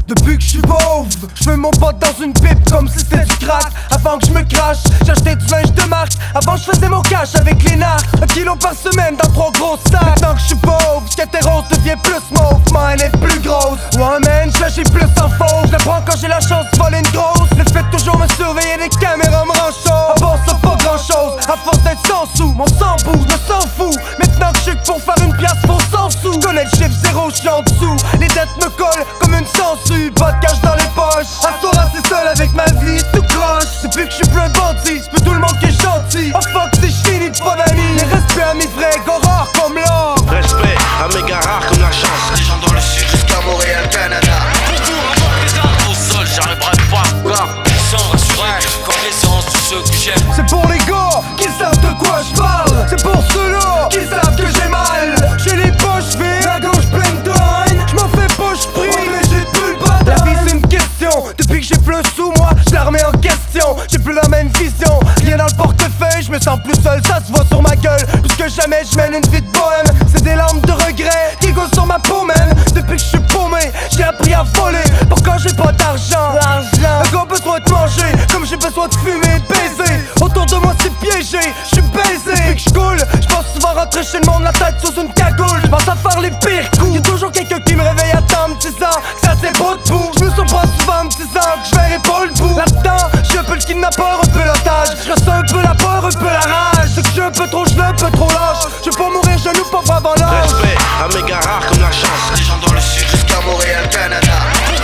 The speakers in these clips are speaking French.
Depuis que je suis pauvre, je mets mon pote dans une pipe comme si c'était du crack. Avant que je me crache, j'achetais du linge de marque. Avant je faisais mon cash avec les narcs. 1 kilo par semaine dans 3 gros sacs. Maintenant que je suis pauvre, rose devient plus mauve. Mine est plus grosse. Ouais man, j'ai plus en fauve. Je le prends quand j'ai la chance de voler une grosse. Le fait de toujours me surveiller, les caméras me rendent chaud. À part ça pas grand chose, à force d'être sans sous. Mon sang bouge, me s'en fout. Maintenant que je sais que pour faire une pièce faut 100 sous. Je connais le chiffre zéro, je suis en dessous. Les dettes me collent comme une sangsue. Pas de cash dans les poches. À ce soir assez seul avec ma vie, tout croche. Depuis que je suis plus un bandit, c'est plus tout le monde qui est gentil. Oh fuck, c'est j'finis de pas d'amis. Les respects à mes vrais gars rares comme l'or. Respect à mes gars rares comme la chance. Les gens dans le sud jusqu'à Montréal, Canada. Au sol, j'arriverai pas encore. Sans rassurer, connaissance de ceux que j'aime. C'est pour les gars qui savent de quoi je parle. C'est pour ceux-là qui savent que j'ai mal. J'ai les poches vides, la gauche pleine de haine. J'm'en fais pas, j'prie, mais j'ai plus le bataille. La vie c'est une question, depuis que j'ai plus sous moi, je la remets en question. J'ai plus la même vision, rien dans le portefeuille. Je me sens plus seul, ça se voit sur ma gueule. Plus que jamais je mène une vie de bohème. C'est des larmes de regret qui gossent sur ma peau man. Depuis que je suis paumé, j'ai appris à voler. Pourquoi j'ai pas d'argent? Un gars besoin de manger, comme j'ai besoin de fumer et de baiser. Autour de moi c'est piégé, je suis baisé. Depuis que je coule, je pense souvent rentrer chez le monde, la tête sous une cagoule. Je pense à faire les pires coups. Y'a toujours quelqu'un qui me réveille à temps me disant que ça c'est beau debout. Je me surprends souvent me disant que je verrai pas le bout. Là-dedans, je suis un peu le kidnappeur, un peu l'otage. Je ressens un peu la peur, un peu la rage. C'est que je suis un peu trop gelé, un peu trop lâche. Je veux pas mourir genoux, pas avant l'âge. Respect à mes gars rares comme la chance. Les gens dans le sud jusqu'à Montréal, Canada.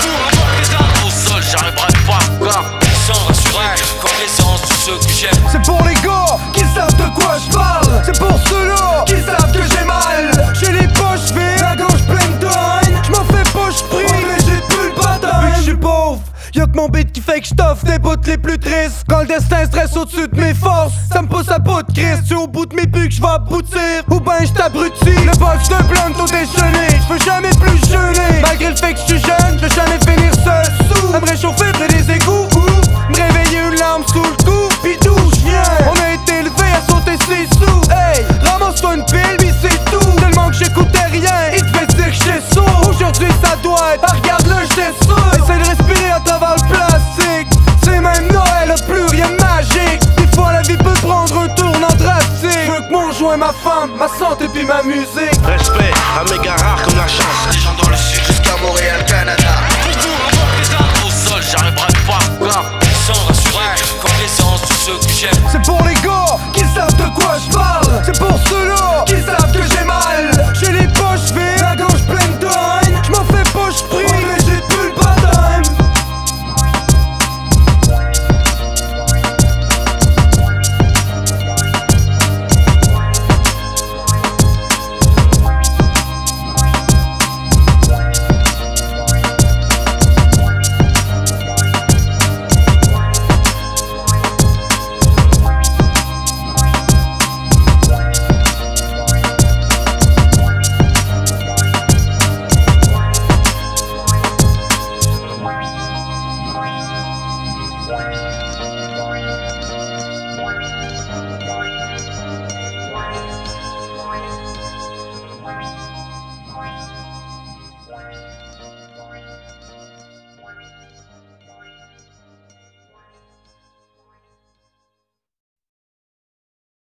Au sol, j'arriverai pas encore. Sans rassurer, connaissance de ceux que j'aime. C'est pour les gars qui savent de quoi je parle. C'est pour ceux-là qui savent que j'ai mal. J'ai les poches vides, la gauche pleine de haine. J'm'en fais pas, j'prie, mais j'ai plus le bataille. Depuis que je suis pauvre, y'a que mon beat qui fait que j't'offre des bouts les plus tristes. Quand le destin stresse au-dessus de mes forces, ça me pousse à bout de crise. Tu au bout de mes buts que j'vais aboutir, ou ben j't'abrutis. Le box de blonde au déjeuner, j'veux jamais plus jeûner. Malgré le fait que j'suis jeune, j'veux jamais finir seul sous. À me réchauffer près des égouts, me réveiller une larme sous le cou, pis d'où j'viens. On a été élevé à sauter ses sous. Hey, ramasse-toi une pile, pis c'est tout. Tellement que j'écoutais rien, il te fait dire que j'étais sourd. Aujourd'hui ça doit être, ah regarde-le, j'étais sourd. Essaye de respirer à travers le plastique. C'est même Noël, a plus rien de magique. Des fois la vie peut prendre un tournant drastique. Je veux que mon joint, ma femme, ma santé pis ma musique. Respect à mes gars rares comme la chance. Les gens dans le sud jusqu'à Montréal, Canada. Au sol, j'arriverai pas encore. Sans rassurer, connaissance de ceux que j'aime. C'est pour les gars qui savent de quoi je parle. C'est pour ceux-là